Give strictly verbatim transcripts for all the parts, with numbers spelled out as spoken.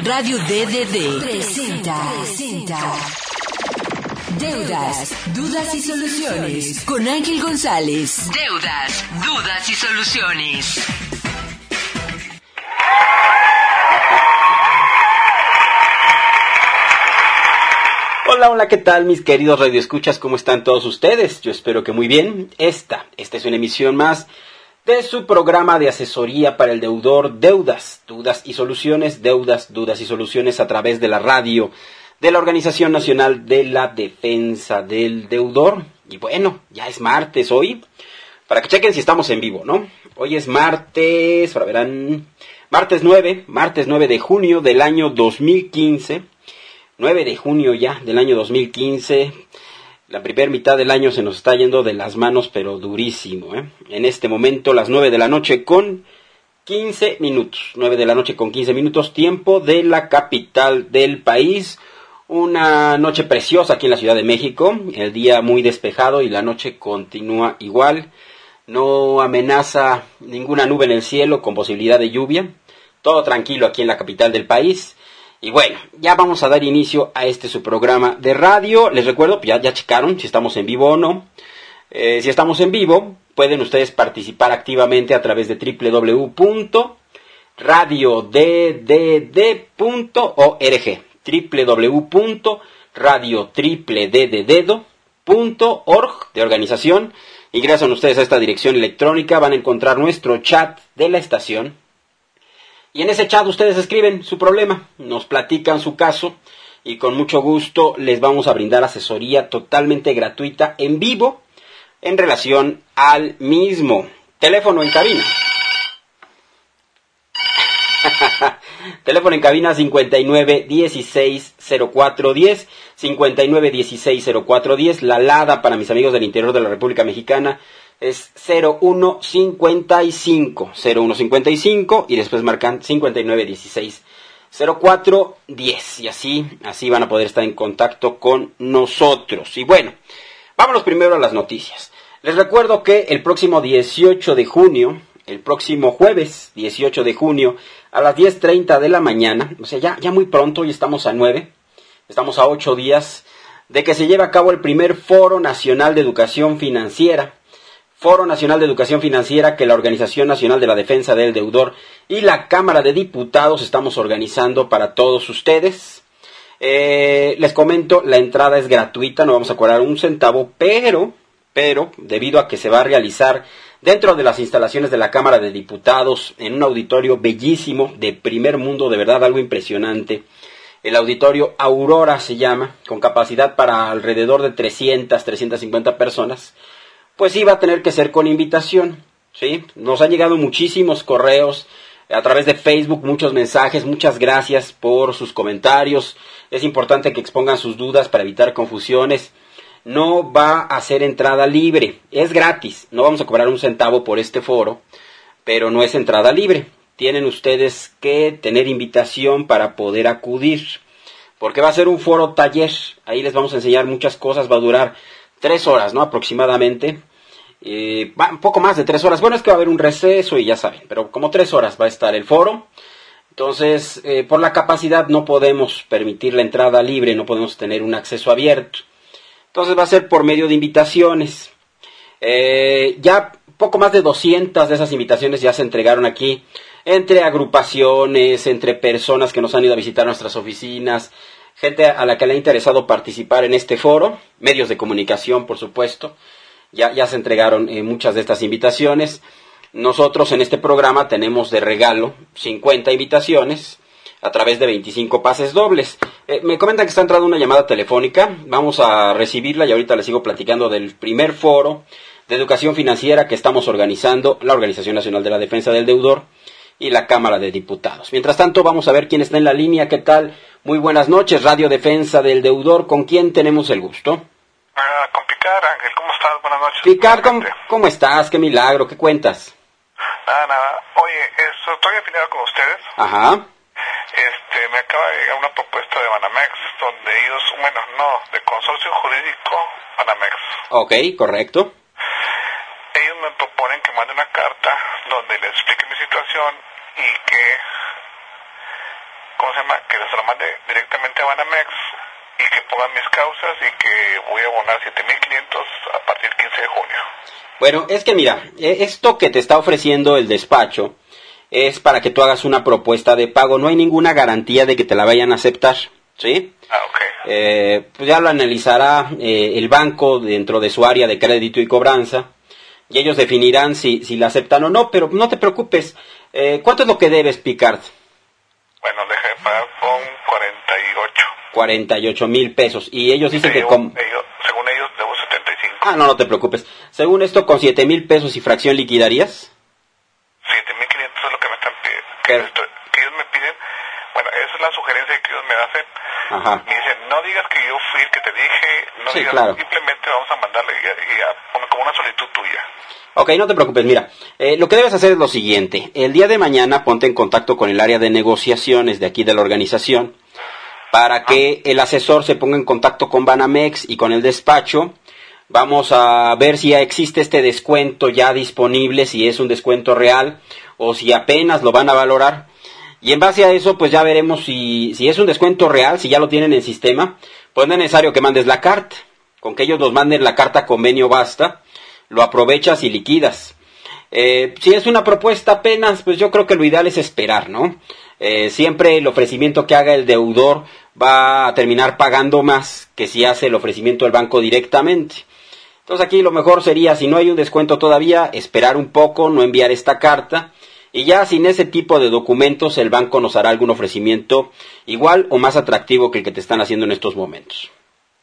Radio D D D presenta, presenta Deudas, Dudas y Soluciones con Ángel González. Deudas, Dudas y Soluciones. Hola, hola, ¿qué tal mis queridos radioescuchas? ¿Cómo están todos ustedes? Yo espero que muy bien. Esta, esta es una emisión más de su programa de asesoría para el deudor, Deudas, Dudas y Soluciones, Deudas, Dudas y Soluciones a través de la radio de la Organización Nacional de la Defensa del Deudor. Y bueno, ya es martes hoy, para que chequen si estamos en vivo, ¿no? Hoy es martes, ahora verán, martes nueve, martes nueve de junio del año dos mil quince. nueve de junio ya del año dos mil quince, la primera mitad del año se nos está yendo de las manos, pero durísimo, ¿eh? En este momento, las nueve de la noche con quince minutos, nueve de la noche con quince minutos, tiempo de la capital del país. Una noche preciosa aquí en la Ciudad de México, el día muy despejado y la noche continúa igual. No amenaza ninguna nube en el cielo con posibilidad de lluvia, todo tranquilo aquí en la capital del país. Y bueno, ya vamos a dar inicio a este su programa de radio. Les recuerdo, ya, ya checaron si estamos en vivo o no. Eh, si estamos en vivo, pueden ustedes participar activamente a través de doble u doble u doble u punto radio d d d punto org. doble u doble u doble u punto radio d d d punto org de organización. Ingresan ustedes a esta dirección electrónica, van a encontrar nuestro chat de la estación. Y en ese chat ustedes escriben su problema, nos platican su caso y con mucho gusto les vamos a brindar asesoría totalmente gratuita en vivo en relación al mismo. Teléfono en cabina. Teléfono en cabina cincuenta y nueve dieciséis cero cuatro diez, cincuenta y nueve dieciséis cero cuatro diez. La LADA para mis amigos del interior de la República Mexicana es cero uno cincuenta y cinco, cero uno cincuenta y cinco y después marcan cincuenta y nueve dieciséis cero cuatro diez y así, así van a poder estar en contacto con nosotros. Y bueno, vámonos primero a las noticias. Les recuerdo que el próximo dieciocho de junio, el próximo jueves dieciocho de junio a las diez treinta de la mañana, o sea, ya, ya muy pronto, hoy estamos a nueve, estamos a ocho días de que se lleve a cabo el primer Foro Nacional de Educación Financiera. Foro Nacional de Educación Financiera que la Organización Nacional de la Defensa del Deudor y la Cámara de Diputados estamos organizando para todos ustedes. Eh, les comento, la entrada es gratuita, no vamos a cobrar un centavo, pero, pero, debido a que se va a realizar dentro de las instalaciones de la Cámara de Diputados, en un auditorio bellísimo, de primer mundo, de verdad algo impresionante. El auditorio Aurora se llama, con capacidad para alrededor de trescientas, trescientas cincuenta personas. Pues sí, va a tener que ser con invitación, ¿sí? Nos han llegado muchísimos correos a través de Facebook, muchos mensajes, muchas gracias por sus comentarios. Es importante que expongan sus dudas para evitar confusiones. No va a ser entrada libre, es gratis, no vamos a cobrar un centavo por este foro, pero no es entrada libre. Tienen ustedes que tener invitación para poder acudir, porque va a ser un foro taller, ahí les vamos a enseñar muchas cosas, va a durar tres horas, ¿no? Aproximadamente. Eh, un poco más de tres horas. Bueno, es que va a haber un receso y ya saben, pero como tres horas va a estar el foro. Entonces, eh, por la capacidad no podemos permitir la entrada libre, no podemos tener un acceso abierto. Entonces va a ser por medio de invitaciones. Eh, ya poco más de doscientas de esas invitaciones ya se entregaron aquí, entre agrupaciones, entre personas que nos han ido a visitar nuestras oficinas, gente a la que le ha interesado participar en este foro, medios de comunicación, por supuesto. Ya, ya se entregaron eh, muchas de estas invitaciones. Nosotros en este programa tenemos de regalo cincuenta invitaciones a través de veinticinco pases dobles. Eh, me comentan que está entrando una llamada telefónica. Vamos a recibirla y ahorita les sigo platicando del primer foro de educación financiera que estamos organizando la Organización Nacional de la Defensa del Deudor y la Cámara de Diputados. Mientras tanto, vamos a ver quién está en la línea. ¿Qué tal? Muy buenas noches, Radio Defensa del Deudor. ¿Con quién tenemos el gusto? Ah, con Picard, Ángel. ¿Cómo estás? Buenas noches. Picard, ¿cómo, ¿cómo estás? Qué milagro, ¿qué cuentas? Nada, nada. Oye, eso, estoy afiliado con ustedes. Ajá. Este, me acaba de llegar una propuesta de Banamex, donde ellos, bueno, no, de Consorcio Jurídico Banamex. Ok, correcto. Ellos me proponen que mande una carta donde les explique mi situación y que ¿cómo se llama? Que se lo mande directamente a Banamex y que pongan mis causas y que voy a abonar siete mil quinientos a partir del quince de junio. Bueno, es que mira, esto que te está ofreciendo el despacho es para que tú hagas una propuesta de pago. No hay ninguna garantía de que te la vayan a aceptar, ¿sí? Ah, ok. Eh, pues ya lo analizará eh, el banco dentro de su área de crédito y cobranza y ellos definirán si, si la aceptan o no, pero no te preocupes. Eh, ¿Cuánto es lo que debes, Picard? Bueno, deja de pagar con cuarenta y ocho. cuarenta y ocho mil pesos. Y ellos dicen Sí, que yo- con... ellos- según ellos debo setenta y cinco. Ah, no, no te preocupes. Según esto, con siete mil pesos y fracción liquidarías. siete mil quinientos es lo que me están pidiendo. Que, Pero- esto- que ellos me piden. Bueno, esa es la sugerencia que ellos me hacen. Ajá. Me dicen, no digas que yo fui el que te dije, no Sí, digas, claro. simplemente vamos a mandarle y, y a- como- como una solicitud tuya. Ok, no te preocupes, mira, eh, lo que debes hacer es lo siguiente. El día de mañana ponte en contacto con el área de negociaciones de aquí de la organización para que el asesor se ponga en contacto con Banamex y con el despacho. Vamos a ver si ya existe este descuento ya disponible, si es un descuento real o si apenas lo van a valorar. Y en base a eso, pues ya veremos si, si es un descuento real, si ya lo tienen en sistema. Pues no es necesario que mandes la carta. Con que ellos nos manden la carta convenio basta. Lo aprovechas y liquidas. Eh, si es una propuesta apenas, pues yo creo que lo ideal es esperar, ¿no? Eh, siempre el ofrecimiento que haga el deudor va a terminar pagando más que si hace el ofrecimiento del banco directamente. Entonces aquí lo mejor sería, si no hay un descuento todavía, esperar un poco, no enviar esta carta. Y ya sin ese tipo de documentos, el banco nos hará algún ofrecimiento igual o más atractivo que el que te están haciendo en estos momentos.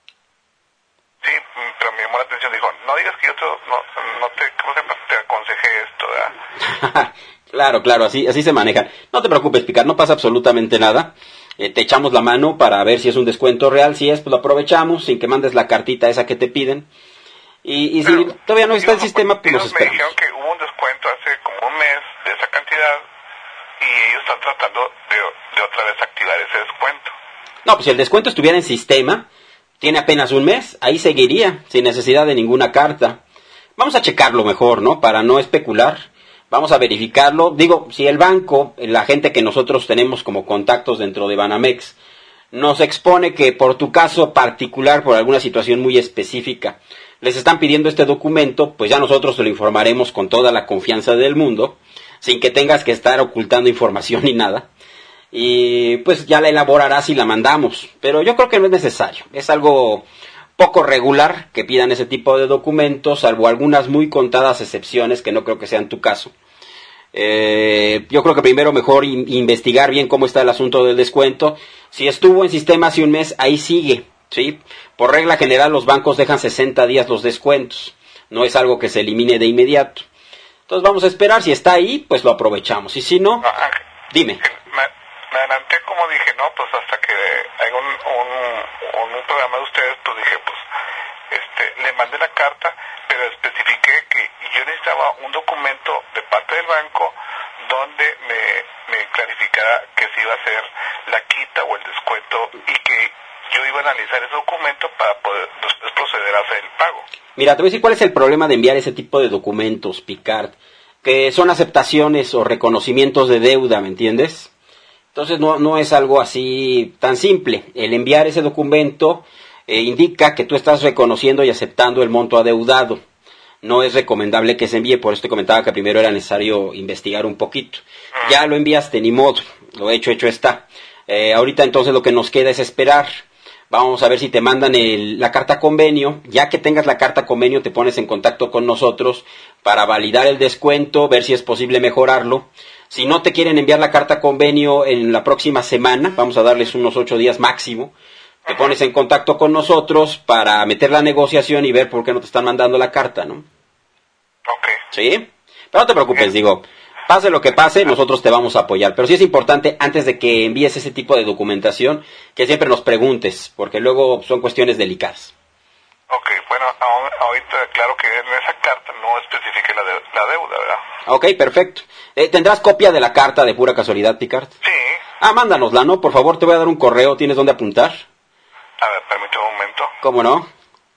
Sí, mm, pero me llamó la atención, dijo, no digas que yo te, no, no te, ¿cómo se llama? Te aconsejé esto, ¿verdad? Claro, claro, así, así se manejan. No te preocupes, Picard, no pasa absolutamente nada. Eh, te echamos la mano para ver si es un descuento real. Si es, pues lo aprovechamos sin que mandes la cartita esa que te piden. Y, y si Pero todavía no está el ellos- sistema, pues nos ellos me esperamos. dijeron que hubo un descuento hace como un mes de esa cantidad y ellos están tratando de, de otra vez activar ese descuento. No, pues si el descuento estuviera en sistema, tiene apenas un mes, ahí seguiría, sin necesidad de ninguna carta. Vamos a checarlo mejor, ¿no? Para no especular. Vamos a verificarlo. Digo, si el banco, la gente que nosotros tenemos como contactos dentro de Banamex, nos expone que por tu caso particular, por alguna situación muy específica, les están pidiendo este documento, pues ya nosotros te lo informaremos con toda la confianza del mundo, sin que tengas que estar ocultando información ni nada. Y pues ya la elaborarás y la mandamos. Pero yo creo que no es necesario. Es algo poco regular que pidan ese tipo de documentos, salvo algunas muy contadas excepciones que no creo que sean tu caso. Eh, yo creo que primero mejor in- investigar bien cómo está el asunto del descuento. Si estuvo en sistema hace un mes, ahí sigue, ¿sí? Por regla general los bancos dejan sesenta días los descuentos. No es algo que se elimine de inmediato. Entonces vamos a esperar, si está ahí, pues lo aprovechamos. Y si no, No, Ángel, dime. me, me adelanté como dije, no, pues hasta que hay un, un, un, un programa de ustedes, pues dije, pues, este, le mandé la carta, pero especifiqué que yo necesitaba un documento de parte del banco donde me, me clarificara que se iba a hacer la quita o el descuento y que yo iba a analizar ese documento para poder después proceder a hacer el pago. Mira, te voy a decir cuál es el problema de enviar ese tipo de documentos, Picard, que son aceptaciones o reconocimientos de deuda, ¿me entiendes? Entonces no, no es algo así tan simple. El enviar ese documento eh, indica que tú estás reconociendo y aceptando el monto adeudado. No es recomendable que se envíe, por eso te comentaba que primero era necesario investigar un poquito. Ya lo enviaste, ni modo, lo hecho, hecho está. Eh, ahorita entonces lo que nos queda es esperar. Vamos a ver si te mandan el, la carta convenio. Ya que tengas la carta convenio, te pones en contacto con nosotros para validar el descuento, ver si es posible mejorarlo. Si no te quieren enviar la carta convenio en la próxima semana, vamos a darles unos ocho días máximo, te pones en contacto con nosotros para meter la negociación y ver por qué no te están mandando la carta, ¿no? Ok. ¿Sí? Pero no te preocupes, digo, pase lo que pase, nosotros te vamos a apoyar. Pero sí es importante, antes de que envíes ese tipo de documentación, que siempre nos preguntes, porque luego son cuestiones delicadas. Ok, bueno, ahor- ahorita claro que en esa carta no especifique la, de- la deuda, ¿verdad? Ok, perfecto. Eh, ¿Tendrás copia de la carta de pura casualidad, Picard? Sí. Ah, mándanosla, ¿no? Por favor, te voy a dar un correo, ¿tienes dónde apuntar? A ver, permíteme un momento. ¿Cómo no?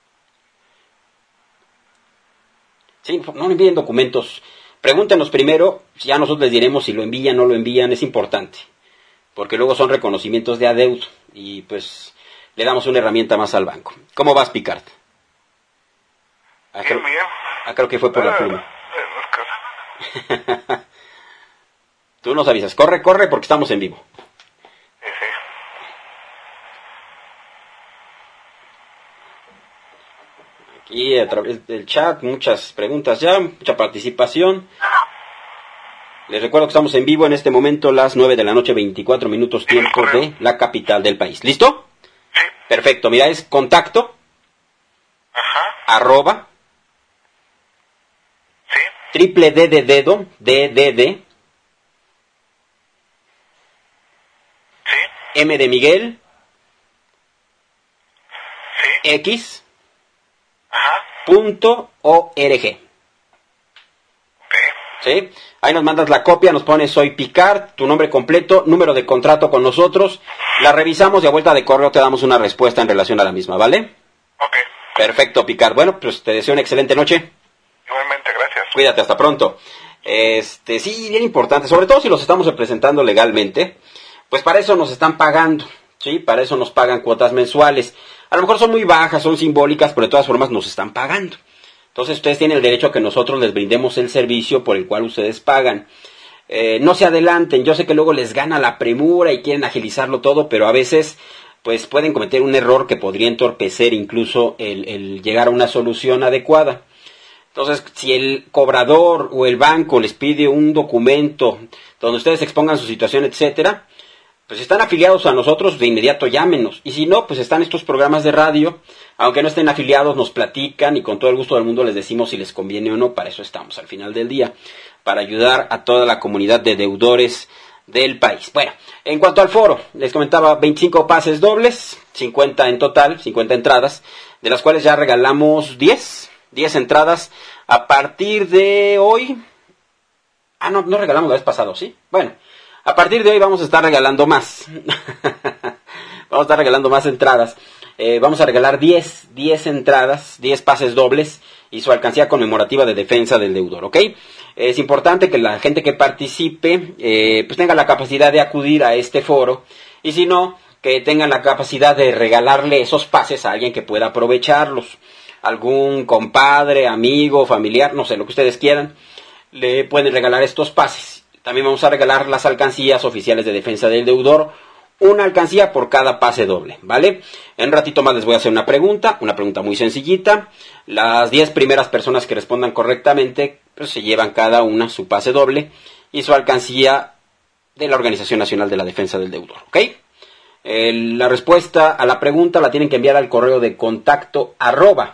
Sí, no le envíen documentos. Pregúntenos primero, ya nosotros les diremos si lo envían o no lo envían, es importante. porque luego son reconocimientos de adeudo y pues le damos una herramienta más al banco. ¿Cómo vas, Picard? Ah, creo, bien, bien. Ah, creo que fue por la pluma. Tú nos avisas, corre, corre, porque estamos en vivo. Sí, sí. Aquí a través del chat, muchas preguntas ya, mucha participación. Les recuerdo que estamos en vivo en este momento, las nueve de la noche, veinticuatro minutos, tiempo de la capital del país. ¿Listo? Sí. Perfecto, mira, es contacto, Ajá. arroba, Sí. triple D de dedo, D, D, D, Sí. M de Miguel, Sí. X, Ajá. punto org. Ok. ¿Sí? Ahí nos mandas la copia, nos pones soy Picard, tu nombre completo, número de contrato con nosotros, la revisamos y a vuelta de correo te damos una respuesta en relación a la misma, ¿vale? Ok. Perfecto, Picard. Bueno, pues te deseo una excelente noche. Igualmente, gracias. Cuídate, hasta pronto. Este, sí, bien importante, sobre todo si los estamos representando legalmente, pues para eso nos están pagando, ¿sí? Para eso nos pagan cuotas mensuales. A lo mejor son muy bajas, son simbólicas, pero de todas formas nos están pagando. Entonces ustedes tienen el derecho a que nosotros les brindemos el servicio por el cual ustedes pagan. Eh, no se adelanten, yo sé que luego les gana la premura y quieren agilizarlo todo, pero a veces pues pueden cometer un error que podría entorpecer incluso el, el llegar a una solución adecuada. Entonces, si el cobrador o el banco les pide un documento donde ustedes expongan su situación, etcétera, pues si están afiliados a nosotros, de inmediato llámenos. Y si no, pues están estos programas de radio. Aunque no estén afiliados, nos platican y con todo el gusto del mundo les decimos si les conviene o no. Para eso estamos al final del día, para ayudar a toda la comunidad de deudores del país. Bueno, en cuanto al foro, les comentaba veinticinco pases dobles, cincuenta en total, cincuenta entradas, de las cuales ya regalamos diez, diez entradas a partir de hoy. Ah, no, no regalamos la vez pasada, ¿sí? Bueno, a partir de hoy vamos a estar regalando más. Vamos a estar regalando más entradas. Eh, vamos a regalar diez, diez entradas, diez pases dobles y su alcancía conmemorativa de defensa del deudor, ¿ok? Es importante que la gente que participe eh, pues tenga la capacidad de acudir a este foro y si no, que tengan la capacidad de regalarle esos pases a alguien que pueda aprovecharlos. Algún compadre, amigo, familiar, no sé, lo que ustedes quieran, le pueden regalar estos pases. También vamos a regalar las alcancías oficiales de defensa del deudor, una alcancía por cada pase doble, ¿vale? En un ratito más les voy a hacer una pregunta, una pregunta muy sencillita. Las diez primeras personas que respondan correctamente, pues se llevan cada una su pase doble y su alcancía de la Organización Nacional de la Defensa del Deudor, ¿ok? Eh, la respuesta a la pregunta la tienen que enviar al correo de contacto arroba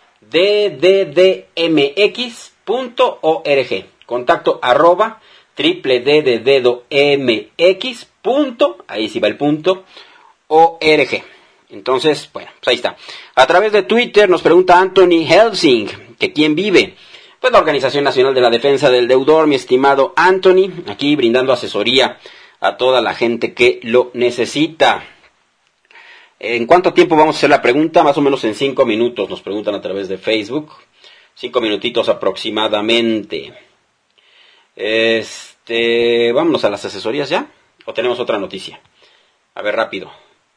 ddmx punto org, contacto arroba triple d de dedo mx punto, ahí sí va el punto, org. Entonces, bueno, pues ahí está. A través de Twitter nos pregunta Anthony Helsing, que quién vive. Pues la Organización Nacional de la Defensa del Deudor, mi estimado Anthony, aquí brindando asesoría a toda la gente que lo necesita. ¿En cuánto tiempo vamos a hacer la pregunta? Más o menos en cinco minutos, nos preguntan a través de Facebook. Cinco minutitos aproximadamente. Este, vámonos a las asesorías ya. ¿O tenemos otra noticia? A ver, rápido.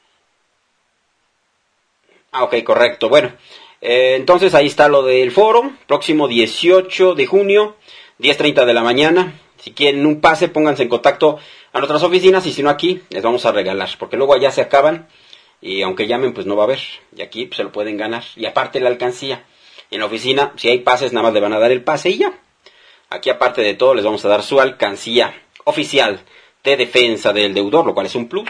Ah, ok, correcto. Bueno, eh, entonces ahí está lo del foro. Próximo dieciocho de junio, diez treinta de la mañana. Si quieren un pase, pónganse en contacto a nuestras oficinas. Y si no, aquí les vamos a regalar. Porque luego allá se acaban. Y aunque llamen, pues no va a haber. Y aquí pues, se lo pueden ganar. Y aparte la alcancía. En la oficina, si hay pases, nada más le van a dar el pase y ya. Aquí aparte de todo, les vamos a dar su alcancía oficial de defensa del deudor, lo cual es un plus.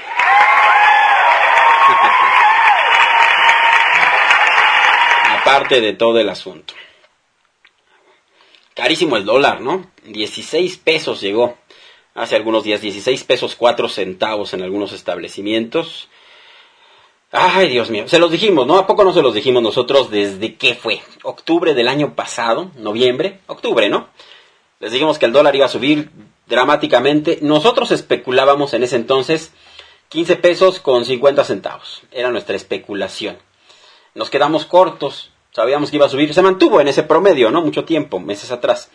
Aparte de todo el asunto. Carísimo el dólar, ¿no? dieciséis pesos llegó hace algunos días. dieciséis pesos cuatro centavos en algunos establecimientos. Ay, Dios mío, se los dijimos, ¿no? ¿A poco no se los dijimos nosotros desde qué fue? Octubre del año pasado, noviembre, octubre, ¿no? Les dijimos que el dólar iba a subir dramáticamente. Nosotros especulábamos en ese entonces quince pesos con cincuenta centavos. Era nuestra especulación. Nos quedamos cortos, sabíamos que iba a subir, se mantuvo en ese promedio, ¿no? Mucho tiempo, meses atrás.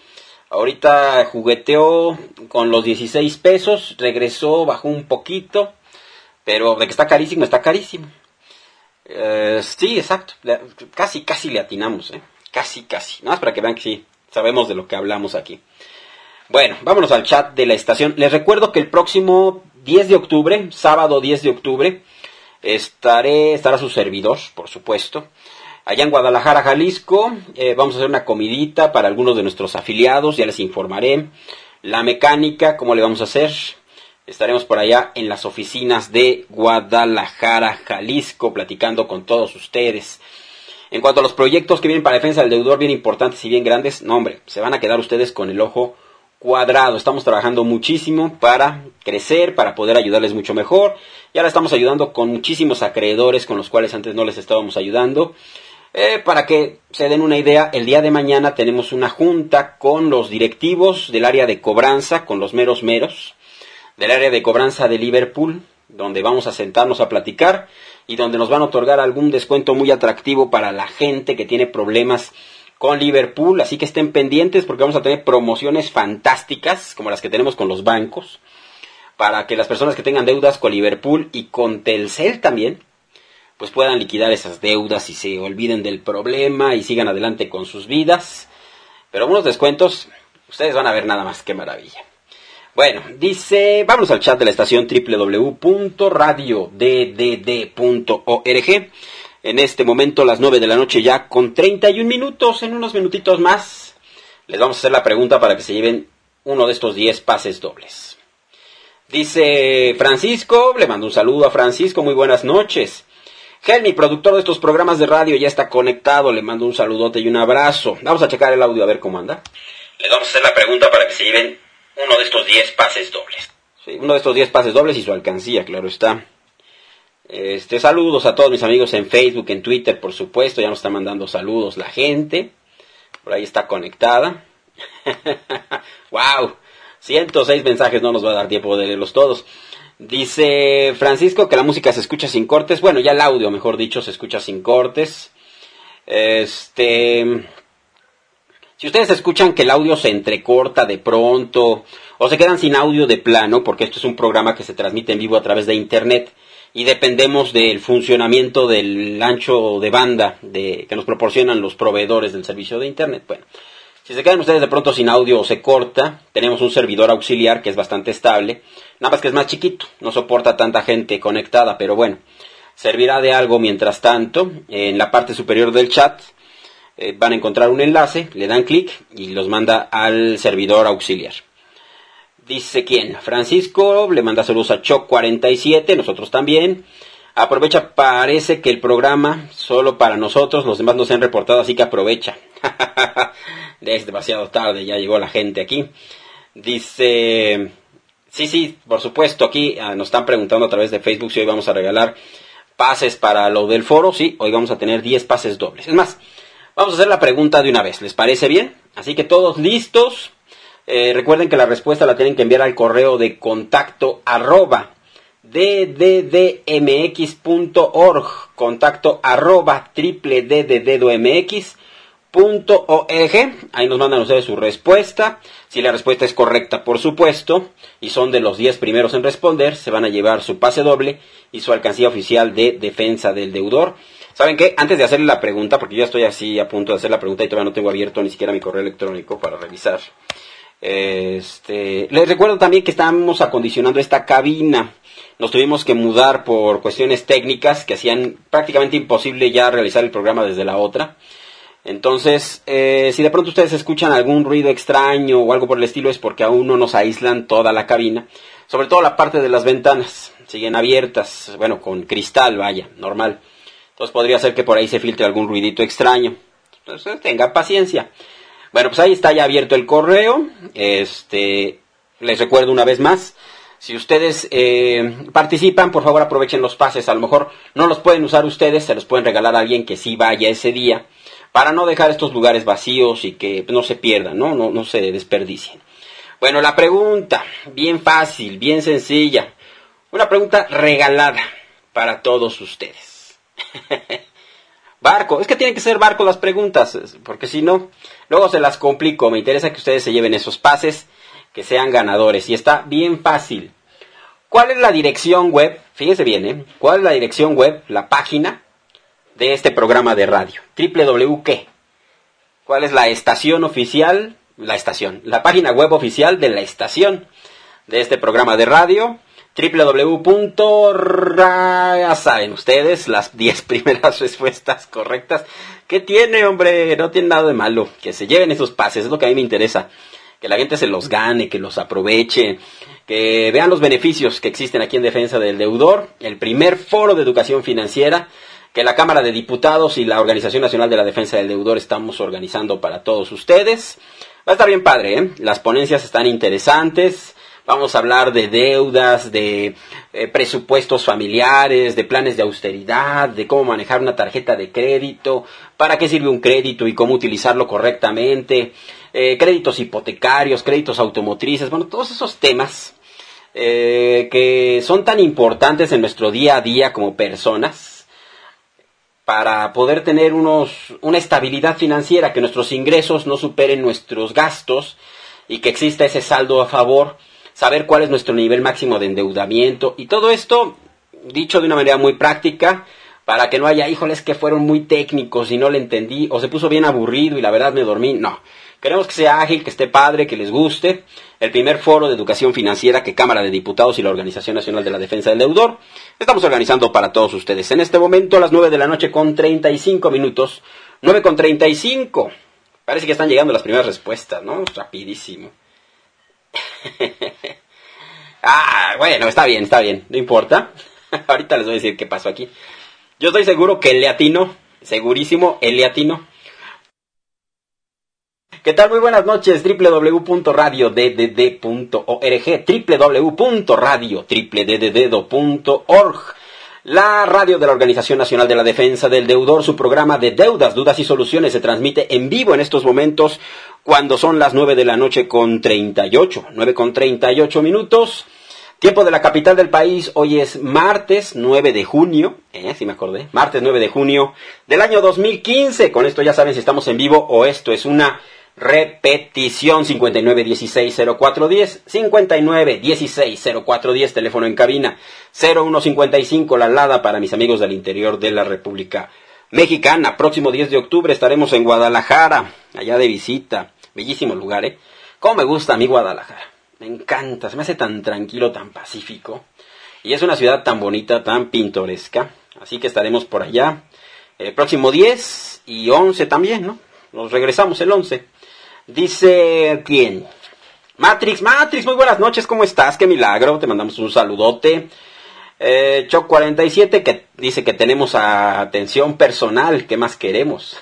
Ahorita jugueteó con los dieciséis pesos, regresó, bajó un poquito, pero de que está carísimo, está carísimo. Eh, sí, exacto, le, casi, casi le atinamos, ¿eh? Casi, casi. Nada más para que vean que sí, sabemos de lo que hablamos aquí. Bueno, vámonos al chat de la estación. Les recuerdo que el próximo diez de octubre, sábado diez de octubre, estaré, estará su servidor, por supuesto, allá en Guadalajara, Jalisco. Eh, vamos a hacer una comidita para algunos de nuestros afiliados, ya les informaré. La mecánica, cómo le vamos a hacer. Estaremos por allá en las oficinas de Guadalajara, Jalisco, platicando con todos ustedes. En cuanto a los proyectos que vienen para defensa del deudor, bien importantes y bien grandes, no hombre, se van a quedar ustedes con el ojo cuadrado. Estamos trabajando muchísimo para crecer, para poder ayudarles mucho mejor. Y ahora estamos ayudando con muchísimos acreedores con los cuales antes no les estábamos ayudando. Eh, para que se den una idea, el día de mañana tenemos una junta con los directivos del área de cobranza, con los meros meros, del área de cobranza de Liverpool, donde vamos a sentarnos a platicar y donde nos van a otorgar algún descuento muy atractivo para la gente que tiene problemas con Liverpool. Así que estén pendientes porque vamos a tener promociones fantásticas como las que tenemos con los bancos, para que las personas que tengan deudas con Liverpool y con Telcel también, pues puedan liquidar esas deudas y se olviden del problema y sigan adelante con sus vidas. Pero unos descuentos, ustedes van a ver nada más, qué maravilla. Bueno, dice, vámonos al chat de la estación doble u doble u doble u punto radio d d d punto org. En este momento, las nueve de la noche ya con treinta y un minutos, en unos minutitos más, les vamos a hacer la pregunta para que se lleven uno de estos diez pases dobles. Dice Francisco, le mando un saludo a Francisco, muy buenas noches. Helmi, productor de estos programas de radio, ya está conectado, le mando un saludote y un abrazo. Vamos a checar el audio a ver cómo anda. Les vamos a hacer la pregunta para que se lleven uno de estos diez pases dobles. Sí, uno de estos diez pases dobles y su alcancía, claro está. Este, saludos a todos mis amigos en Facebook, en Twitter, por supuesto. Ya nos está mandando saludos la gente. Por ahí está conectada. ¡Wow! ciento seis mensajes, no nos va a dar tiempo de leerlos todos. Dice Francisco que la música se escucha sin cortes. Bueno, ya el audio, mejor dicho, se escucha sin cortes. Este... Si ustedes escuchan que el audio se entrecorta de pronto o se quedan sin audio de plano, porque esto es un programa que se transmite en vivo a través de internet y dependemos del funcionamiento del ancho de banda de, que nos proporcionan los proveedores del servicio de internet. Bueno, si se quedan ustedes de pronto sin audio o se corta, tenemos un servidor auxiliar que es bastante estable, nada más que es más chiquito, no soporta tanta gente conectada, pero bueno, servirá de algo mientras tanto. En la parte superior del chat Eh, van a encontrar un enlace, le dan clic y los manda al servidor auxiliar. Dice quién, Francisco, le manda saludos a Choc cuarenta y siete, nosotros también. Aprovecha, parece que el programa solo para nosotros, los demás no se han reportado, así que aprovecha. Es demasiado tarde, ya llegó la gente aquí. Dice, sí, sí, por supuesto, aquí ah, nos están preguntando a través de Facebook si hoy vamos a regalar pases para lo del foro. Sí, hoy vamos a tener diez pases dobles. Es más, vamos a hacer la pregunta de una vez, ¿les parece bien? Así que todos listos. Eh, recuerden que la respuesta la tienen que enviar al correo de contacto arroba d d d m x punto org, contacto arroba triple d d d m x punto org. Ahí nos mandan ustedes su respuesta. Si la respuesta es correcta, por supuesto, y son de los diez primeros en responder, se van a llevar su pase doble y su alcancía oficial de defensa del deudor. ¿Saben qué? Antes de hacerle la pregunta, porque yo estoy así a punto de hacer la pregunta y todavía no tengo abierto ni siquiera mi correo electrónico para revisar. Este, les recuerdo también que estamos acondicionando esta cabina. Nos tuvimos que mudar por cuestiones técnicas que hacían prácticamente imposible ya realizar el programa desde la otra. Entonces, eh, si de pronto ustedes escuchan algún ruido extraño o algo por el estilo, es porque aún no nos aíslan toda la cabina. Sobre todo la parte de las ventanas siguen abiertas, bueno, con cristal, vaya, normal. Entonces podría ser que por ahí se filtre algún ruidito extraño. Entonces tengan paciencia. Bueno, pues ahí está ya abierto el correo. Este, les recuerdo una vez más, si ustedes eh, participan, por favor aprovechen los pases. A lo mejor no los pueden usar ustedes, se los pueden regalar a alguien que sí vaya ese día, para no dejar estos lugares vacíos y que no se pierdan, ¿no? No, no se desperdicien. Bueno, la pregunta, bien fácil, bien sencilla. Una pregunta regalada para todos ustedes. Barco, es que tienen que ser barco las preguntas, porque si no, luego se las complico. Me interesa que ustedes se lleven esos pases, que sean ganadores. Y está bien fácil. ¿Cuál es la dirección web? Fíjense bien, ¿eh? ¿Cuál es la dirección web, la página de este programa de radio? doble u doble u doble u punto qué. ¿Cuál es la estación oficial? La estación, la página web oficial de la estación de este programa de radio. doble u doble u doble u punto ya saben ustedes, las diez primeras respuestas correctas. ¿Qué tiene, hombre? No tiene nada de malo. Que se lleven esos pases, es lo que a mí me interesa. Que la gente se los gane, que los aproveche, que vean los beneficios que existen aquí en defensa del deudor. El primer foro de educación financiera que la Cámara de Diputados y la Organización Nacional de la Defensa del Deudor estamos organizando para todos ustedes. Va a estar bien padre, ¿eh? Las ponencias están interesantes. Vamos a hablar de deudas, de eh, presupuestos familiares, de planes de austeridad, de cómo manejar una tarjeta de crédito, para qué sirve un crédito y cómo utilizarlo correctamente, eh, créditos hipotecarios, créditos automotrices, bueno, todos esos temas eh, que son tan importantes en nuestro día a día como personas, para poder tener unos, una estabilidad financiera, que nuestros ingresos no superen nuestros gastos y que exista ese saldo a favor. Saber cuál es nuestro nivel máximo de endeudamiento y todo esto dicho de una manera muy práctica para que no haya, híjoles, que fueron muy técnicos y no le entendí o se puso bien aburrido y la verdad me dormí. No, queremos que sea ágil, que esté padre, que les guste. El primer foro de educación financiera que Cámara de Diputados y la Organización Nacional de la Defensa del Deudor estamos organizando para todos ustedes. En este momento a las nueve de la noche con treinta y cinco minutos, nueve con treinta y cinco. Parece que están llegando las primeras respuestas, ¿no? Rapidísimo. Ah, bueno, está bien, está bien, no importa. Ahorita les voy a decir qué pasó aquí. Yo estoy seguro que el leatino, segurísimo, el leatino. ¿Qué tal? Muy buenas noches, doble u doble u doble u punto radio d d d punto org, doble u doble u doble u punto radio d d d punto org. La radio de la Organización Nacional de la Defensa del Deudor, su programa de deudas, dudas y soluciones se transmite en vivo en estos momentos cuando son las nueve de la noche con treinta y ocho, nueve con treinta y ocho minutos. Tiempo de la capital del país, hoy es martes nueve de junio, eh, sí me acordé, martes nueve de junio del año dos mil quince. Con esto ya saben si estamos en vivo o esto es una repetición. Cincuenta y nueve dieciséis cero cuatro diez, cincuenta y nueve dieciséis cero cuatro diez, teléfono en cabina, cero uno cincuenta y cinco la alada para mis amigos del interior de la República Mexicana. Próximo diez de octubre estaremos en Guadalajara, allá de visita, bellísimo lugar, ¿eh? Cómo me gusta a mí Guadalajara, me encanta, se me hace tan tranquilo, tan pacífico, y es una ciudad tan bonita, tan pintoresca, así que estaremos por allá, el próximo diez y once también, ¿no? Nos regresamos el once. Dice, ¿quién? Matrix, Matrix, muy buenas noches, ¿cómo estás? Qué milagro, te mandamos un saludote. Eh, Choc cuarenta y siete, que dice que tenemos atención personal, ¿qué más queremos?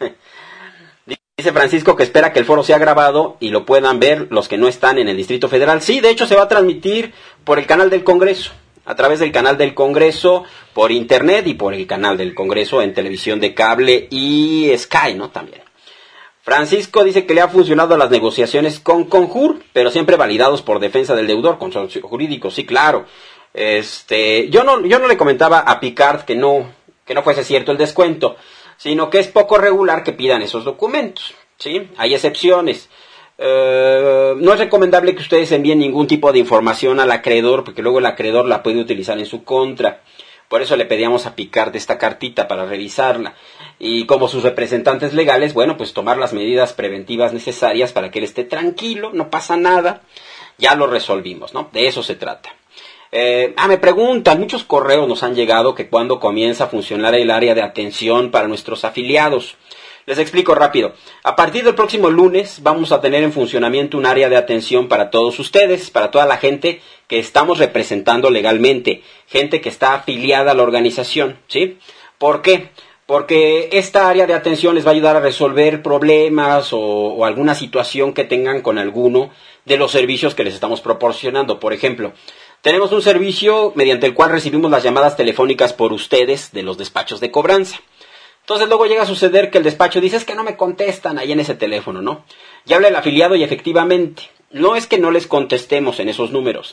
Dice Francisco que espera que el foro sea grabado y lo puedan ver los que no están en el Distrito Federal. Sí, de hecho se va a transmitir por el canal del Congreso, a través del canal del Congreso, por internet y por el canal del Congreso en televisión de cable y Sky, ¿no? También. Francisco dice que le ha funcionado las negociaciones con Conjur, pero siempre validados por Defensa del Deudor, consorcio jurídico, sí, claro. Este, yo no, yo no le comentaba a Picard que no, que no fuese cierto el descuento, sino que es poco regular que pidan esos documentos, ¿sí? Hay excepciones. Uh, no es recomendable que ustedes envíen ningún tipo de información al acreedor, porque luego el acreedor la puede utilizar en su contra. Por eso le pedíamos a Picard esta cartita para revisarla. Y como sus representantes legales, bueno, pues tomar las medidas preventivas necesarias para que él esté tranquilo, no pasa nada, ya lo resolvimos, ¿no? De eso se trata. Eh, ah, me preguntan, muchos correos nos han llegado que cuando comienza a funcionar el área de atención para nuestros afiliados. Les explico rápido. A partir del próximo lunes vamos a tener en funcionamiento un área de atención para todos ustedes, para toda la gente que estamos representando legalmente, gente que está afiliada a la organización, ¿sí? ¿Por qué? Porque esta área de atención les va a ayudar a resolver problemas o, o alguna situación que tengan con alguno de los servicios que les estamos proporcionando. Por ejemplo, tenemos un servicio mediante el cual recibimos las llamadas telefónicas por ustedes de los despachos de cobranza. Entonces luego llega a suceder que el despacho dice, es que no me contestan ahí en ese teléfono, ¿no? Ya habla el afiliado y efectivamente, no es que no les contestemos en esos números,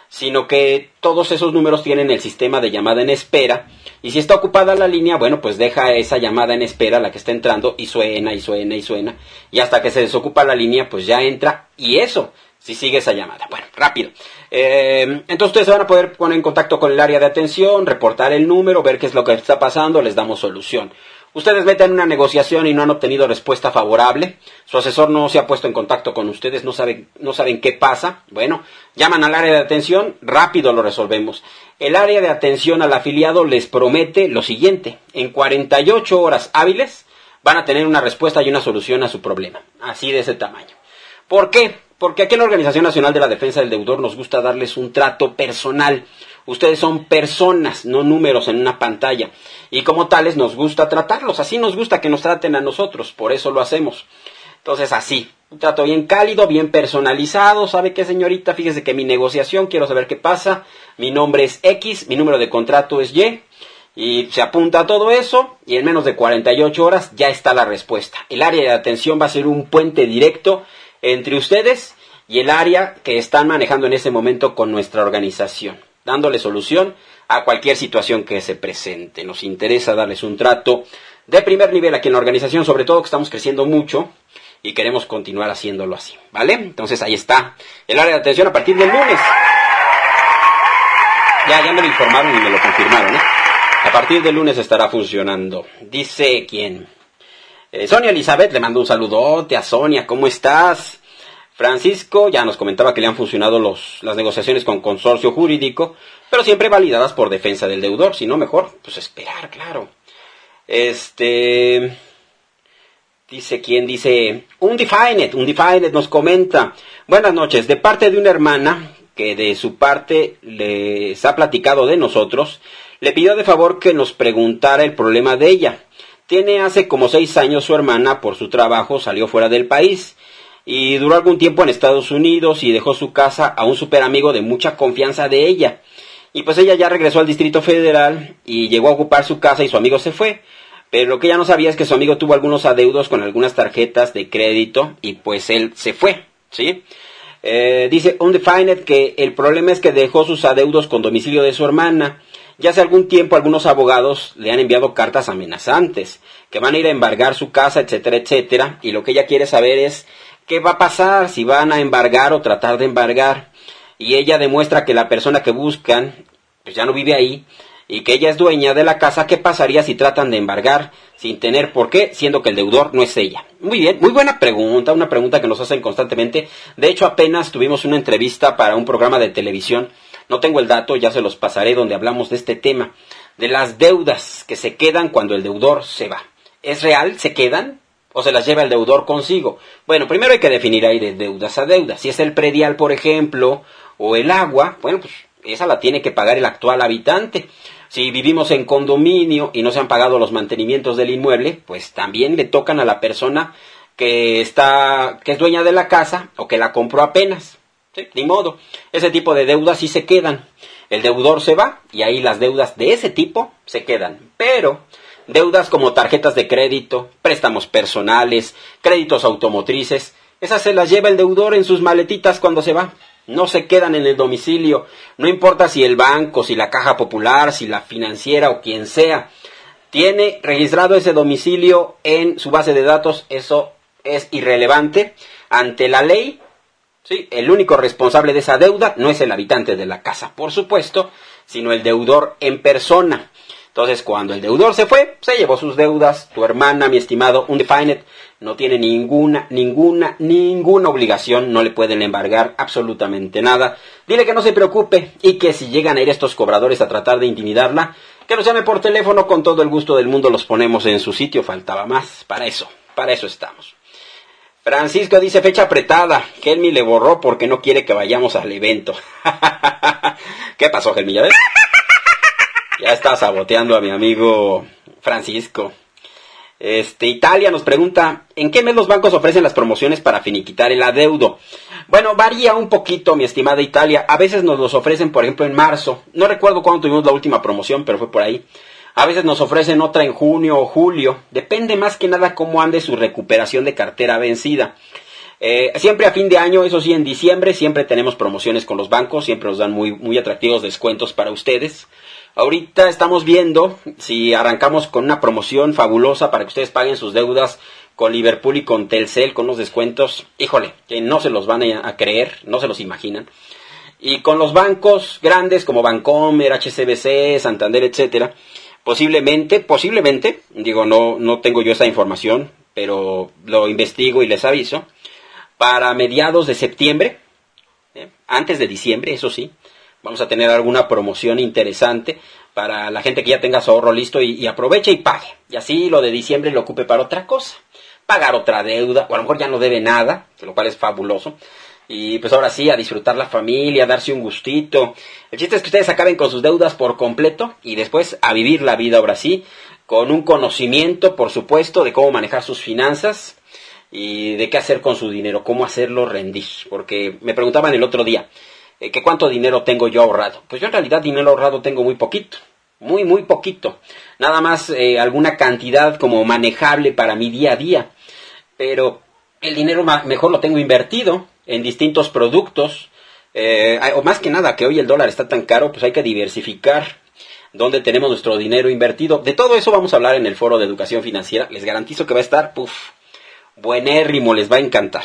sino que todos esos números tienen el sistema de llamada en espera, y si está ocupada la línea, bueno, pues deja esa llamada en espera, la que está entrando, y suena, y suena, y suena, y hasta que se desocupa la línea, pues ya entra, y eso, si sigue esa llamada. Bueno, rápido. Eh, entonces ustedes se van a poder poner en contacto con el área de atención, reportar el número, ver qué es lo que está pasando, les damos solución. Ustedes meten una negociación y no han obtenido respuesta favorable, su asesor no se ha puesto en contacto con ustedes, no saben, no saben qué pasa, bueno, llaman al área de atención, rápido lo resolvemos. El área de atención al afiliado les promete lo siguiente: en cuarenta y ocho horas hábiles van a tener una respuesta y una solución a su problema, así de ese tamaño. ¿Por qué? Porque aquí en la Organización Nacional de la Defensa del Deudor nos gusta darles un trato personal. Ustedes son personas, no números en una pantalla. Y como tales nos gusta tratarlos. Así nos gusta que nos traten a nosotros. Por eso lo hacemos. Entonces así. Un trato bien cálido, bien personalizado. ¿Sabe qué, señorita? Fíjese que mi negociación, quiero saber qué pasa. Mi nombre es X, mi número de contrato es Y. Y se apunta a todo eso. Y en menos de cuarenta y ocho horas ya está la respuesta. El área de atención va a ser un puente directo entre ustedes y el área que están manejando en ese momento con nuestra organización, dándole solución a cualquier situación que se presente. Nos interesa darles un trato de primer nivel aquí en la organización, sobre todo que estamos creciendo mucho y queremos continuar haciéndolo así, ¿vale? Entonces ahí está el área de atención a partir del lunes. Ya, ya me lo informaron y me lo confirmaron, ¿eh? A partir del lunes estará funcionando. Dice quién. Eh, Sonia Elizabeth, le mando un saludote a Sonia, ¿cómo estás? Francisco ya nos comentaba que le han funcionado los, las negociaciones con consorcio jurídico, pero siempre validadas por defensa del deudor, si no mejor, pues esperar, claro. Este, dice quién, dice, Undefined, Undefined nos comenta, buenas noches, de parte de una hermana que de su parte les ha platicado de nosotros, le pidió de favor que nos preguntara el problema de ella. Tiene hace como seis años su hermana, por su trabajo, salió fuera del país y duró algún tiempo en Estados Unidos y dejó su casa a un super amigo de mucha confianza de ella. Y pues ella ya regresó al Distrito Federal y llegó a ocupar su casa y su amigo se fue. Pero lo que ella no sabía es que su amigo tuvo algunos adeudos con algunas tarjetas de crédito y pues él se fue, ¿sí? Eh, dice Undefined que el problema es que dejó sus adeudos con domicilio de su hermana. Ya hace algún tiempo algunos abogados le han enviado cartas amenazantes, que van a ir a embargar su casa, etcétera, etcétera, y lo que ella quiere saber es qué va a pasar, si van a embargar o tratar de embargar, y ella demuestra que la persona que buscan, pues ya no vive ahí, y que ella es dueña de la casa. ¿Qué pasaría si tratan de embargar sin tener por qué, siendo que el deudor no es ella? Muy bien, muy buena pregunta, una pregunta que nos hacen constantemente. De hecho, apenas tuvimos una entrevista para un programa de televisión, no tengo el dato, ya se los pasaré, donde hablamos de este tema, de las deudas que se quedan cuando el deudor se va. ¿Es real? ¿Se quedan? ¿O se las lleva el deudor consigo? Bueno, primero hay que definir ahí de deudas a deudas. Si es el predial, por ejemplo, o el agua, bueno, pues esa la tiene que pagar el actual habitante. Si vivimos en condominio y no se han pagado los mantenimientos del inmueble, pues también le tocan a la persona que está, que es dueña de la casa o que la compró apenas. Sí, ni modo. Ese tipo de deudas sí se quedan. El deudor se va y ahí las deudas de ese tipo se quedan. Pero deudas como tarjetas de crédito, préstamos personales, créditos automotrices, esas se las lleva el deudor en sus maletitas cuando se va. No se quedan en el domicilio. No importa si el banco, si la Caja Popular, si la financiera o quien sea tiene registrado ese domicilio en su base de datos, eso es irrelevante ante la ley. Sí, el único responsable de esa deuda no es el habitante de la casa, por supuesto, sino el deudor en persona. Entonces, cuando el deudor se fue, se llevó sus deudas. Tu hermana, mi estimado Undefined, no tiene ninguna, ninguna, ninguna obligación. No le pueden embargar absolutamente nada. Dile que no se preocupe y que si llegan a ir estos cobradores a tratar de intimidarla, que nos llame por teléfono. Con todo el gusto del mundo los ponemos en su sitio. Faltaba más. Para eso, para eso estamos. Francisco dice fecha apretada. Helmi le borró porque no quiere que vayamos al evento. ¿Qué pasó, Helmi? ¿Ya ves? Ya está saboteando a mi amigo Francisco. Este, Italia nos pregunta, ¿en qué mes los bancos ofrecen las promociones para finiquitar el adeudo? Bueno, varía un poquito, mi estimada Italia. A veces nos los ofrecen, por ejemplo, en marzo. No recuerdo cuándo tuvimos la última promoción, pero fue por ahí. A veces nos ofrecen otra en junio o julio. Depende más que nada cómo ande su recuperación de cartera vencida. Eh, siempre a fin de año, eso sí, en diciembre, siempre tenemos promociones con los bancos, siempre nos dan muy, muy atractivos descuentos para ustedes. Ahorita estamos viendo si arrancamos con una promoción fabulosa para que ustedes paguen sus deudas con Liverpool y con Telcel, con unos descuentos, híjole, que no se los van a, a creer, no se los imaginan. Y con los bancos grandes como Bancomer, H S B C, Santander, etcétera, posiblemente, posiblemente, digo, no, no tengo yo esa información, pero lo investigo y les aviso, para mediados de septiembre, eh, antes de diciembre, eso sí, vamos a tener alguna promoción interesante para la gente que ya tenga su ahorro listo y, y aproveche y pague. Y así lo de diciembre lo ocupe para otra cosa, pagar otra deuda, o a lo mejor ya no debe nada, lo cual es fabuloso. Y pues ahora sí, a disfrutar la familia, a darse un gustito. El chiste es que ustedes acaben con sus deudas por completo y después a vivir la vida ahora sí, con un conocimiento, por supuesto, de cómo manejar sus finanzas y de qué hacer con su dinero, cómo hacerlo rendir. Porque me preguntaban el otro día, eh, que cuánto dinero tengo yo ahorrado. Pues yo en realidad dinero ahorrado tengo muy poquito, muy, muy poquito. Nada más eh, alguna cantidad como manejable para mi día a día. Pero el dinero mejor lo tengo invertido en distintos productos, eh, o más que nada que hoy el dólar está tan caro, pues hay que diversificar dónde tenemos nuestro dinero invertido. De todo eso vamos a hablar en el foro de educación financiera, les garantizo que va a estar, puff, buenérrimo, les va a encantar,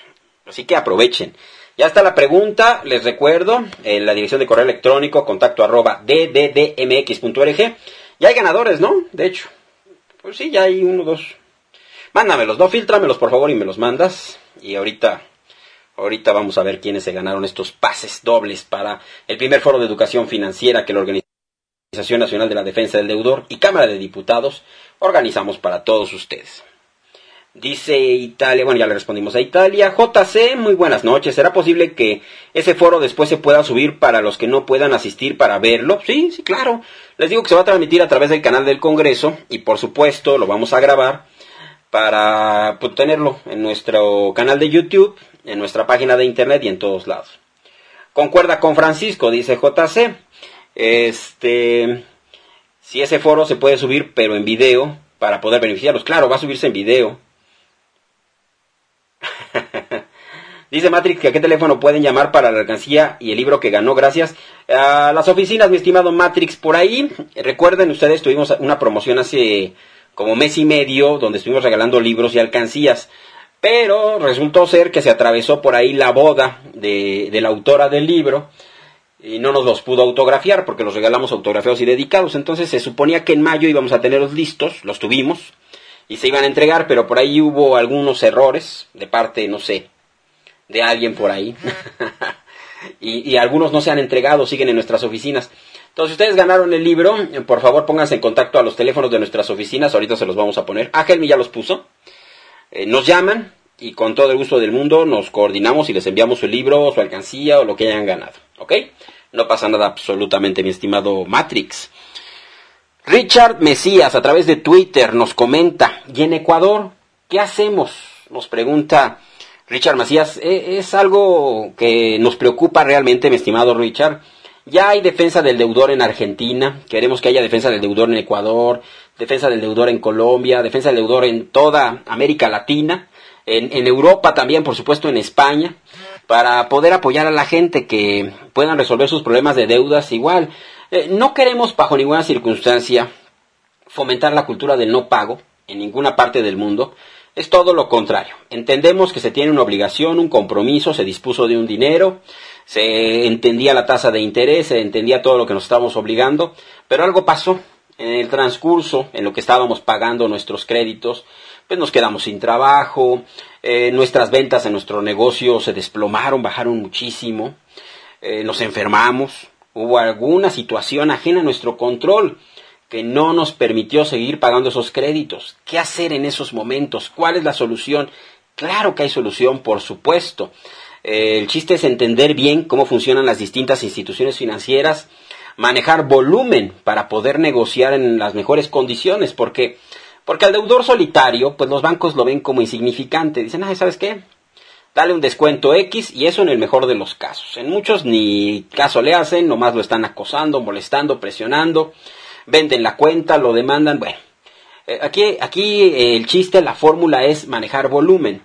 así que aprovechen. Ya está la pregunta, les recuerdo, en la dirección de correo electrónico, contacto arroba d d d m x punto org, ya hay ganadores, ¿no? De hecho, pues sí, ya hay uno, dos, mándamelos, no, fíltramelos por favor y me los mandas, y ahorita... Ahorita vamos a ver quiénes se ganaron estos pases dobles para el primer foro de educación financiera que la Organización Nacional de la Defensa del Deudor y Cámara de Diputados organizamos para todos ustedes. Dice Italia, bueno, ya le respondimos a Italia. J C, muy buenas noches. ¿Será posible que ese foro después se pueda subir para los que no puedan asistir para verlo? Sí, sí, claro. Les digo que se va a transmitir a través del canal del Congreso y por supuesto lo vamos a grabar para pues, tenerlo en nuestro canal de YouTube, en nuestra página de internet y en todos lados. Concuerda con Francisco, dice J C. Este, si ese foro se puede subir, pero en video, para poder beneficiarlos. Claro, va a subirse en video. Dice Matrix que a qué teléfono pueden llamar para la alcancía y el libro que ganó. Gracias. A las oficinas, mi estimado Matrix, por ahí. Recuerden ustedes, tuvimos una promoción hace como mes y medio, donde estuvimos regalando libros y alcancías. Pero resultó ser que se atravesó por ahí la boda de, de la autora del libro y no nos los pudo autografiar porque los regalamos autografiados y dedicados. Entonces se suponía que en mayo íbamos a tenerlos listos, los tuvimos y se iban a entregar, pero por ahí hubo algunos errores de parte, no sé, de alguien por ahí. y, y algunos no se han entregado, siguen en nuestras oficinas. Entonces, si ustedes ganaron el libro, por favor pónganse en contacto a los teléfonos de nuestras oficinas, ahorita se los vamos a poner. Ah, Helmi ya los puso. Eh, nos llaman y con todo el gusto del mundo nos coordinamos y les enviamos su libro, su alcancía o lo que hayan ganado, ¿ok? No pasa nada absolutamente, mi estimado Matrix. Richard Mesías a través de Twitter nos comenta, ¿y en Ecuador qué hacemos? Nos pregunta Richard Mesías, ¿es, es algo que nos preocupa realmente, mi estimado Richard? Ya hay defensa del deudor en Argentina, queremos que haya defensa del deudor en Ecuador, defensa del deudor en Colombia, defensa del deudor en toda América Latina, en, en Europa también, por supuesto en España, para poder apoyar a la gente que puedan resolver sus problemas de deudas igual. Eh, no queremos bajo ninguna circunstancia fomentar la cultura del no pago en ninguna parte del mundo. Es todo lo contrario. Entendemos que se tiene una obligación, un compromiso, se dispuso de un dinero, se entendía la tasa de interés, se entendía todo lo que nos estábamos obligando, pero algo pasó en el transcurso, en lo que estábamos pagando nuestros créditos, pues nos quedamos sin trabajo, eh, nuestras ventas en nuestro negocio se desplomaron, bajaron muchísimo, eh, nos enfermamos, hubo alguna situación ajena a nuestro control que no nos permitió seguir pagando esos créditos. ¿Qué hacer en esos momentos? ¿Cuál es la solución? Claro que hay solución, por supuesto. Eh, el chiste es entender bien cómo funcionan las distintas instituciones financieras, manejar volumen para poder negociar en las mejores condiciones, porque porque al deudor solitario, pues los bancos lo ven como insignificante. Dicen, ah, ¿sabes qué? Dale un descuento X, y eso en el mejor de los casos. En muchos ni caso le hacen, nomás lo están acosando, molestando, presionando, venden la cuenta, lo demandan. Bueno, eh, aquí, aquí eh, el chiste, la fórmula es manejar volumen.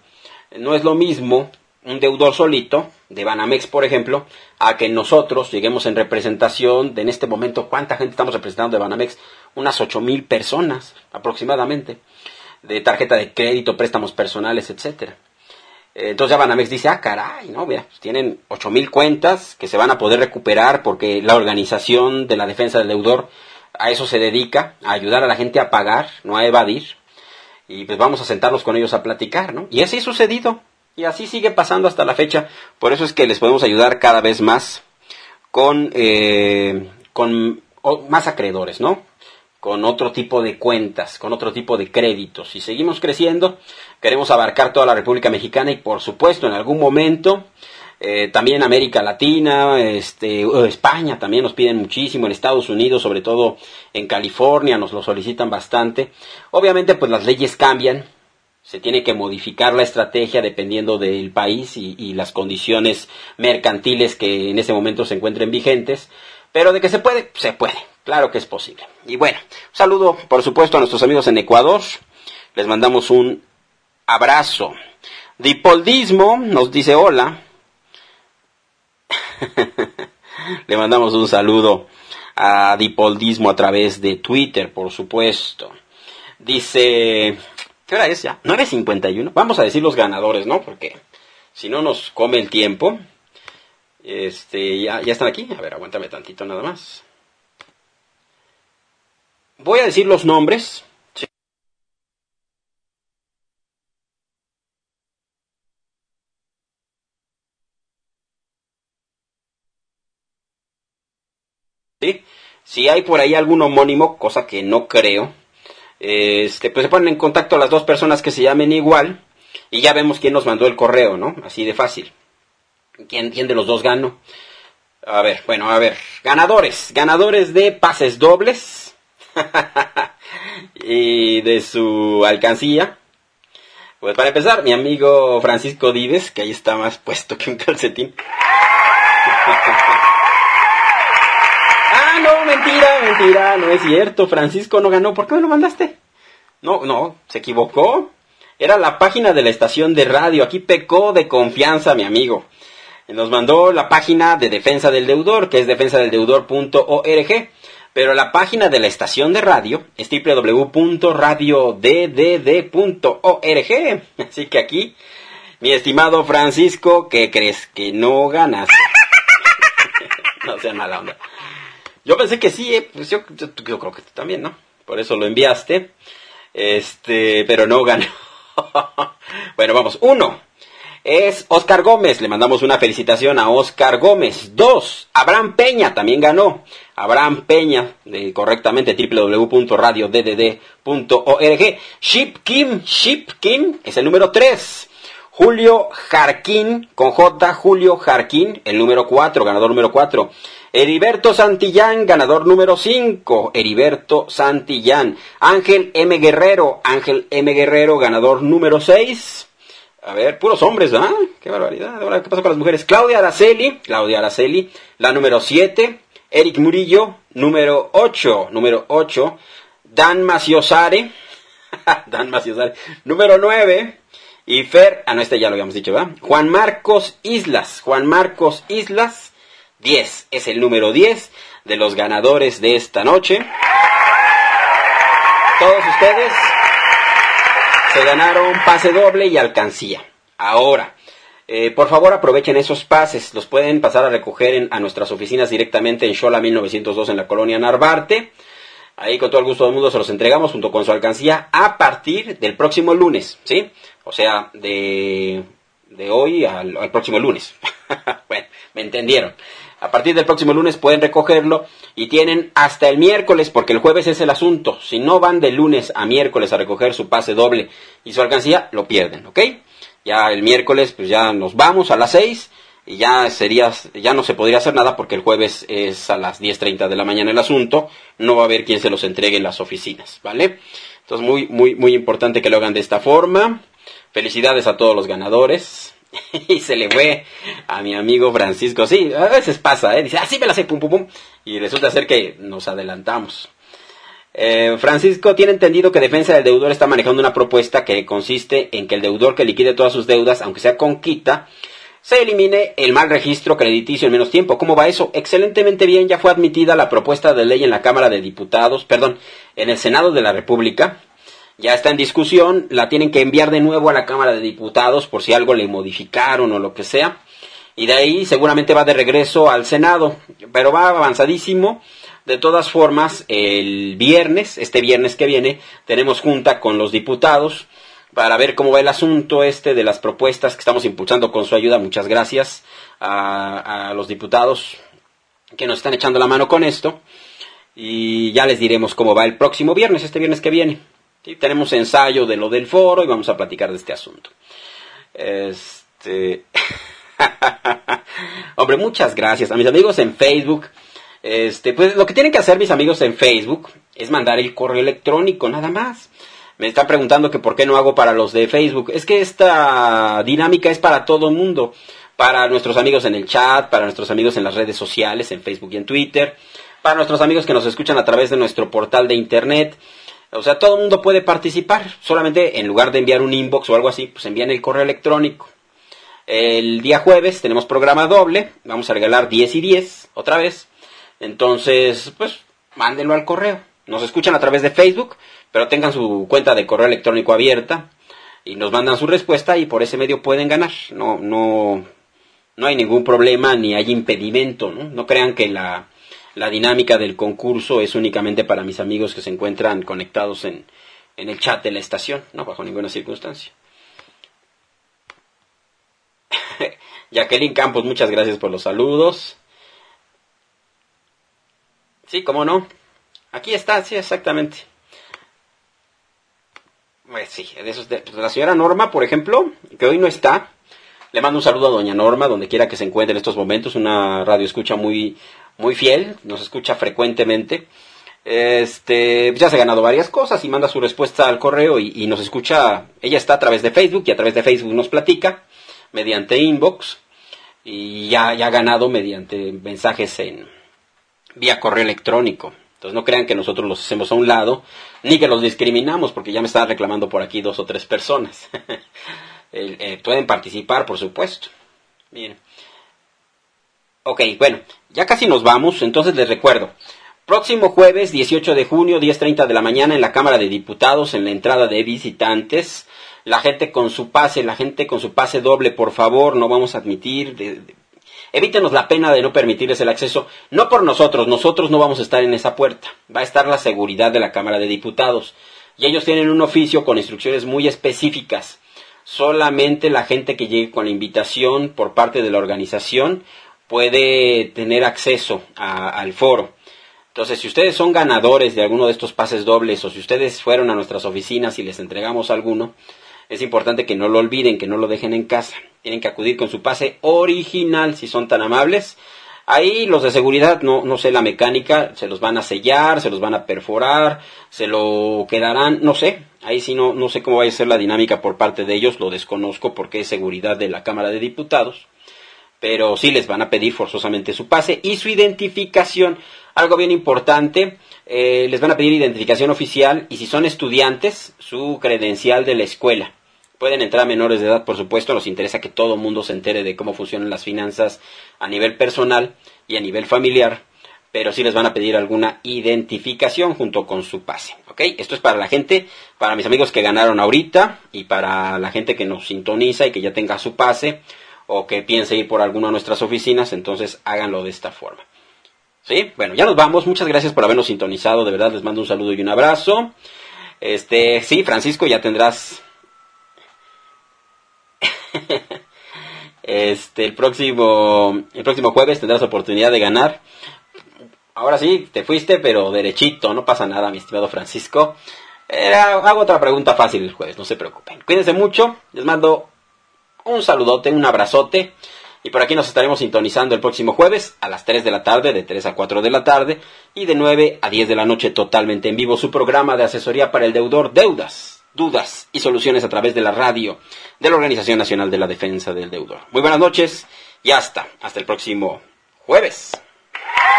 No es lo mismo un deudor solito, de Banamex, por ejemplo, a que nosotros lleguemos en representación de, en este momento, ¿cuánta gente estamos representando de Banamex? Unas ocho mil personas, aproximadamente, de tarjeta de crédito, préstamos personales, etcétera. Entonces ya Banamex dice, ah, caray, no, mira, pues tienen ocho mil cuentas que se van a poder recuperar porque la organización de la defensa del deudor a eso se dedica, a ayudar a la gente a pagar, no a evadir, y pues vamos a sentarnos con ellos a platicar, ¿no? Y así ha sucedido, y así sigue pasando hasta la fecha. Por eso es que les podemos ayudar cada vez más con, eh, con o, más acreedores, ¿no? Con otro tipo de cuentas, con otro tipo de créditos. Y seguimos creciendo, queremos abarcar toda la República Mexicana y por supuesto en algún momento eh, también América Latina, este, España también nos piden muchísimo, en Estados Unidos, sobre todo en California nos lo solicitan bastante. Obviamente pues las leyes cambian, se tiene que modificar la estrategia dependiendo del país y, y las condiciones mercantiles que en ese momento se encuentren vigentes, pero de que se puede, se puede. Claro que es posible. Y bueno, un saludo, por supuesto, a nuestros amigos en Ecuador. Les mandamos un abrazo. Dipoldismo nos dice hola. Le mandamos un saludo a Dipoldismo a través de Twitter, por supuesto. Dice, ¿qué hora es ya? nueve cincuenta y uno. Vamos a decir los ganadores, ¿no? Porque si no nos come el tiempo. Este, ya, ya están aquí. A ver, aguántame tantito nada más. Voy a decir los nombres. Sí. ¿Sí? Si hay por ahí algún homónimo, cosa que no creo, este, pues se ponen en contacto las dos personas que se llamen igual y ya vemos quién nos mandó el correo, ¿no? Así de fácil. ¿Quién, quién de los dos ganó? A ver, bueno, a ver. Ganadores. Ganadores de pases dobles. Y de su alcancía. Pues para empezar, mi amigo Francisco Dives, que ahí está más puesto que un calcetín. Ah, no, mentira, mentira, no es cierto. Francisco no ganó. ¿Por qué me lo mandaste? No, no, se equivocó. Era la página de la estación de radio. Aquí pecó de confianza, mi amigo. Nos mandó la página de Defensa del Deudor, que es defensa del deudor punto org. Pero la página de la estación de radio es doble u doble u doble u punto radio d d d punto org. Así que aquí, mi estimado Francisco, ¿qué crees? Que no ganaste. No sea mala onda. Yo pensé que sí, eh. Pues yo, yo, yo creo que tú también, ¿no? Por eso lo enviaste. Este, pero no ganó. Bueno, vamos. Uno. Es Oscar Gómez, le mandamos una felicitación a Oscar Gómez. Dos, Abraham Peña, también ganó. Abraham Peña, de, correctamente, doble u doble u doble u punto radio d d d punto org. Ship Kim, Ship Kim, es el número tres. Julio Jarquín, con J, Julio Jarquín, el número cuatro, ganador número cuatro. Heriberto Santillán, ganador número cinco, Heriberto Santillán. Ángel M. Guerrero, Ángel M. Guerrero, ganador número seis. A ver, puros hombres, ¿verdad? Qué barbaridad. Ahora, ¿qué pasó con las mujeres? Claudia Araceli, Claudia Araceli, la número siete. Eric Murillo, número ocho, número ocho. Dan Maciosare, Dan Maciosare, número nueve. Y Fer, ah, no, este ya lo habíamos dicho, ¿verdad? Juan Marcos Islas, Juan Marcos Islas, diez. Es el número diez de los ganadores de esta noche. Todos ustedes se ganaron pase doble y alcancía. Ahora, eh, por favor aprovechen esos pases. Los pueden pasar a recoger en, a nuestras oficinas directamente en Xola mil novecientos dos en la colonia Narvarte. Ahí con todo el gusto del mundo se los entregamos junto con su alcancía a partir del próximo lunes, ¿sí? O sea, de, de hoy al, al próximo lunes. Bueno, me entendieron. A partir del próximo lunes pueden recogerlo y tienen hasta el miércoles, porque el jueves es el asunto. Si no van de lunes a miércoles a recoger su pase doble y su alcancía, lo pierden, ¿ok? Ya el miércoles, pues ya nos vamos a las seis y ya sería, ya no se podría hacer nada porque el jueves es a las diez treinta de la mañana el asunto. No va a haber quien se los entregue en las oficinas, ¿vale? Entonces, muy, muy, muy importante que lo hagan de esta forma. Felicidades a todos los ganadores. Y se le fue a mi amigo Francisco. Sí, a veces pasa, ¿eh? Dice, ah, sí me la sé, pum, pum, pum. Y resulta ser que nos adelantamos. Eh, Francisco tiene entendido que Defensa del Deudor está manejando una propuesta que consiste en que el deudor que liquide todas sus deudas, aunque sea con quita, se elimine el mal registro crediticio en menos tiempo. ¿Cómo va eso? Excelentemente bien, ya fue admitida la propuesta de ley en la Cámara de Diputados, perdón, en el Senado de la República. Ya está en discusión, la tienen que enviar de nuevo a la Cámara de Diputados por si algo le modificaron o lo que sea. Y de ahí seguramente va de regreso al Senado, pero va avanzadísimo. De todas formas, el viernes, este viernes que viene, tenemos junta con los diputados para ver cómo va el asunto este de las propuestas que estamos impulsando con su ayuda. Muchas gracias a, a los diputados que nos están echando la mano con esto. Y ya les diremos cómo va el próximo viernes, este viernes que viene. ¿Sí? Tenemos ensayo de lo del foro y vamos a platicar de este asunto. Este... Hombre, muchas gracias a mis amigos en Facebook. Este, pues lo que tienen que hacer mis amigos en Facebook es mandar el correo electrónico, nada más. Me están preguntando que por qué no hago para los de Facebook. Es que esta dinámica es para todo el mundo. Para nuestros amigos en el chat, para nuestros amigos en las redes sociales, en Facebook y en Twitter. Para nuestros amigos que nos escuchan a través de nuestro portal de internet. O sea, todo el mundo puede participar. Solamente en lugar de enviar un inbox o algo así, pues envían el correo electrónico. El día jueves tenemos programa doble. Vamos a regalar diez y diez, otra vez. Entonces, pues, mándenlo al correo. Nos escuchan a través de Facebook, pero tengan su cuenta de correo electrónico abierta y nos mandan su respuesta y por ese medio pueden ganar. No, no, no hay ningún problema ni hay impedimento, ¿no? No crean que la, la dinámica del concurso es únicamente para mis amigos que se encuentran conectados en, en el chat de la estación, no, bajo ninguna circunstancia. Jacqueline Campos, muchas gracias por los saludos. Sí, cómo no. Aquí está, sí, exactamente. Pues sí, de esos de, pues la señora Norma, por ejemplo, que hoy no está. Le mando un saludo a doña Norma, donde quiera que se encuentre en estos momentos. Una radio escucha muy, muy fiel, nos escucha frecuentemente. Este, ya se ha ganado varias cosas y manda su respuesta al correo y, y nos escucha. Ella está a través de Facebook y a través de Facebook nos platica mediante inbox y ya, ya ha ganado mediante mensajes en vía correo electrónico. Entonces no crean que nosotros los hacemos a un lado, ni que los discriminamos, porque ya me están reclamando por aquí dos o tres personas. eh, eh, pueden participar, por supuesto. Bien. Ok, bueno, ya casi nos vamos, entonces les recuerdo. Próximo jueves, dieciocho de junio, diez treinta de la mañana, en la Cámara de Diputados, en la entrada de visitantes. La gente con su pase, la gente con su pase doble, por favor, no vamos a admitir... De, de, Evítenos la pena de no permitirles el acceso, no por nosotros, nosotros no vamos a estar en esa puerta, va a estar la seguridad de la Cámara de Diputados, y ellos tienen un oficio con instrucciones muy específicas. Solamente la gente que llegue con la invitación por parte de la organización puede tener acceso a, al foro. Entonces, si ustedes son ganadores de alguno de estos pases dobles, o si ustedes fueron a nuestras oficinas y les entregamos alguno, es importante que no lo olviden, que no lo dejen en casa. Tienen que acudir con su pase original, si son tan amables. Ahí los de seguridad, no, no sé la mecánica, se los van a sellar, se los van a perforar, se lo quedarán, no sé. Ahí sí no, no sé cómo va a ser la dinámica por parte de ellos, lo desconozco porque es seguridad de la Cámara de Diputados. Pero sí les van a pedir forzosamente su pase y su identificación. Algo bien importante, eh, les van a pedir identificación oficial y si son estudiantes, su credencial de la escuela. Pueden entrar menores de edad, por supuesto, nos interesa que todo el mundo se entere de cómo funcionan las finanzas a nivel personal y a nivel familiar, pero sí les van a pedir alguna identificación junto con su pase, ¿ok? Esto es para la gente, para mis amigos que ganaron ahorita y para la gente que nos sintoniza y que ya tenga su pase o que piense ir por alguna de nuestras oficinas, entonces háganlo de esta forma. ¿Sí? Bueno, ya nos vamos, muchas gracias por habernos sintonizado, de verdad les mando un saludo y un abrazo. Este, sí, Francisco, ya tendrás... Este, el próximo, el próximo jueves tendrás oportunidad de ganar. Ahora sí, te fuiste, pero derechito, no pasa nada, mi estimado Francisco. Eh, hago otra pregunta fácil el jueves, no se preocupen. Cuídense mucho, les mando un saludote, un abrazote. Y por aquí nos estaremos sintonizando el próximo jueves a las tres de la tarde, de tres a cuatro de la tarde, y de nueve a diez de la noche totalmente en vivo, su programa de asesoría para el deudor, deudas, dudas y soluciones a través de la radio de la Organización Nacional de la Defensa del Deudor. Muy buenas noches y hasta, hasta el próximo jueves.